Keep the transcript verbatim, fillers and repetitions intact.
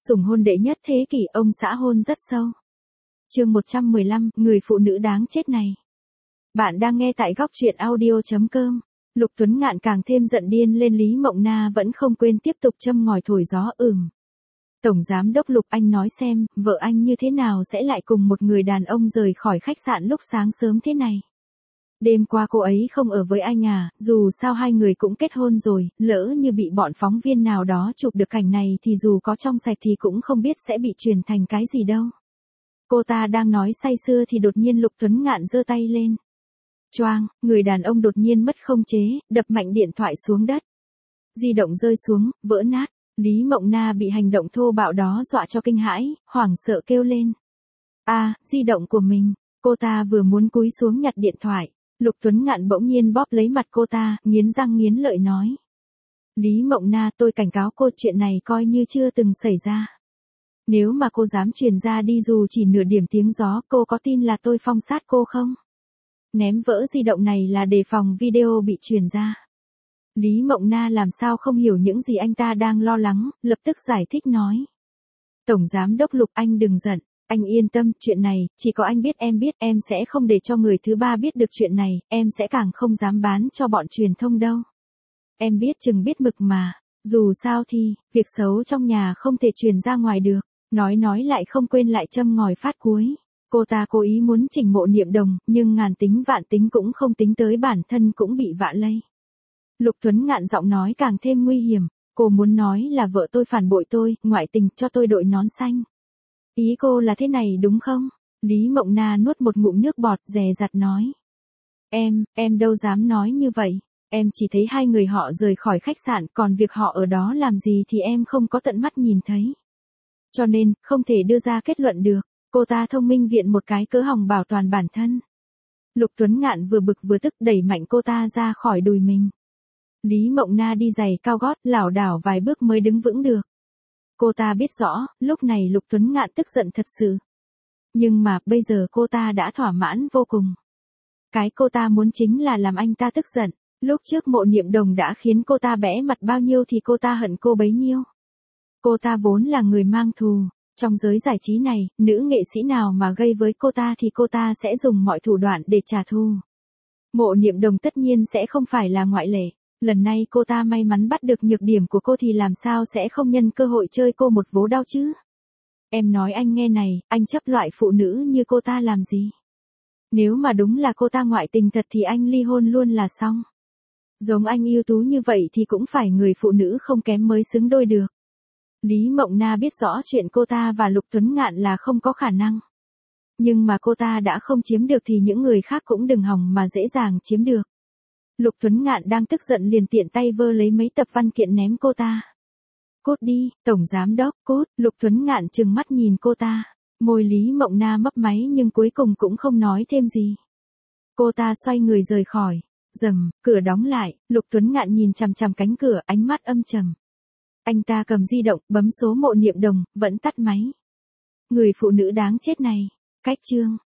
Sủng hôn đệ nhất thế kỷ, ông xã hôn rất sâu. Chương một trăm mười lăm, người phụ nữ đáng chết này. Bạn đang nghe tại góc truyện audio chấm com. Lục Tuấn Ngạn càng thêm giận điên lên, Lý Mộng Na vẫn không quên tiếp tục châm ngòi thổi gió. Ừm. Tổng giám đốc Lục, anh nói xem, vợ anh như thế nào sẽ lại cùng một người đàn ông rời khỏi khách sạn lúc sáng sớm thế này? Đêm qua cô ấy không ở với anh à, dù sao hai người cũng kết hôn rồi, lỡ như bị bọn phóng viên nào đó chụp được cảnh này thì dù có trong sạch thì cũng không biết sẽ bị truyền thành cái gì đâu. Cô ta đang nói say sưa thì đột nhiên Lục Tuấn Ngạn giơ tay lên. Choang, người đàn ông đột nhiên mất không chế, đập mạnh điện thoại xuống đất. Di động rơi xuống, vỡ nát. Lý Mộng Na bị hành động thô bạo đó dọa cho kinh hãi, hoảng sợ kêu lên. A, à, di động của mình. Cô ta vừa muốn cúi xuống nhặt điện thoại. Lục Tuấn Ngạn bỗng nhiên bóp lấy mặt cô ta, nghiến răng nghiến lợi nói. Lý Mộng Na, tôi cảnh cáo cô, chuyện này coi như chưa từng xảy ra. Nếu mà cô dám truyền ra đi dù chỉ nửa điểm tiếng gió, cô có tin là tôi phong sát cô không? Ném vỡ di động này là đề phòng video bị truyền ra. Lý Mộng Na làm sao không hiểu những gì anh ta đang lo lắng, lập tức giải thích nói. Tổng giám đốc Lục, anh đừng giận. Anh yên tâm, chuyện này, chỉ có anh biết, em biết, em sẽ không để cho người thứ ba biết được chuyện này, em sẽ càng không dám bán cho bọn truyền thông đâu. Em biết chừng biết mực mà, dù sao thì, việc xấu trong nhà không thể truyền ra ngoài được, nói nói lại không quên lại châm ngòi phát cuối. Cô ta cố ý muốn chỉnh Mộ Niệm Đồng, nhưng ngàn tính vạn tính cũng không tính tới bản thân cũng bị vạ lây. Lục Tuấn Ngạn giọng nói càng thêm nguy hiểm, cô muốn nói là vợ tôi phản bội tôi, ngoại tình cho tôi đội nón xanh. Ý cô là thế này đúng không? Lý Mộng Na nuốt một ngụm nước bọt, dè dặt nói. Em, em đâu dám nói như vậy. Em chỉ thấy hai người họ rời khỏi khách sạn, còn việc họ ở đó làm gì thì em không có tận mắt nhìn thấy. Cho nên, không thể đưa ra kết luận được. Cô ta thông minh viện một cái cớ hòng bảo toàn bản thân. Lục Tuấn Ngạn vừa bực vừa tức đẩy mạnh cô ta ra khỏi đùi mình. Lý Mộng Na đi giày cao gót, lảo đảo vài bước mới đứng vững được. Cô ta biết rõ, lúc này Lục Tuấn Ngạn tức giận thật sự. Nhưng mà, bây giờ cô ta đã thỏa mãn vô cùng. Cái cô ta muốn chính là làm anh ta tức giận. Lúc trước Mộ Niệm Đồng đã khiến cô ta bẽ mặt bao nhiêu thì cô ta hận cô bấy nhiêu. Cô ta vốn là người mang thù. Trong giới giải trí này, nữ nghệ sĩ nào mà gây với cô ta thì cô ta sẽ dùng mọi thủ đoạn để trả thù. Mộ Niệm Đồng tất nhiên sẽ không phải là ngoại lệ. Lần này cô ta may mắn bắt được nhược điểm của cô thì làm sao sẽ không nhân cơ hội chơi cô một vố đau chứ? Em nói anh nghe này, anh chấp loại phụ nữ như cô ta làm gì? Nếu mà đúng là cô ta ngoại tình thật thì anh ly hôn luôn là xong. Giống anh ưu tú như vậy thì cũng phải người phụ nữ không kém mới xứng đôi được. Lý Mộng Na biết rõ chuyện cô ta và Lục Tuấn Ngạn là không có khả năng. Nhưng mà cô ta đã không chiếm được thì những người khác cũng đừng hòng mà dễ dàng chiếm được. Lục Tuấn Ngạn đang tức giận liền tiện tay vơ lấy mấy tập văn kiện ném cô ta. Cút đi, tổng giám đốc, cút. Lục Tuấn Ngạn trừng mắt nhìn cô ta. Môi Lý Mộng Na mấp máy nhưng cuối cùng cũng không nói thêm gì. Cô ta xoay người rời khỏi. Rầm, cửa đóng lại, Lục Tuấn Ngạn nhìn chằm chằm cánh cửa, ánh mắt âm trầm. Anh ta cầm di động, bấm số Mộ Niệm Đồng, vẫn tắt máy. Người phụ nữ đáng chết này. Cách chương.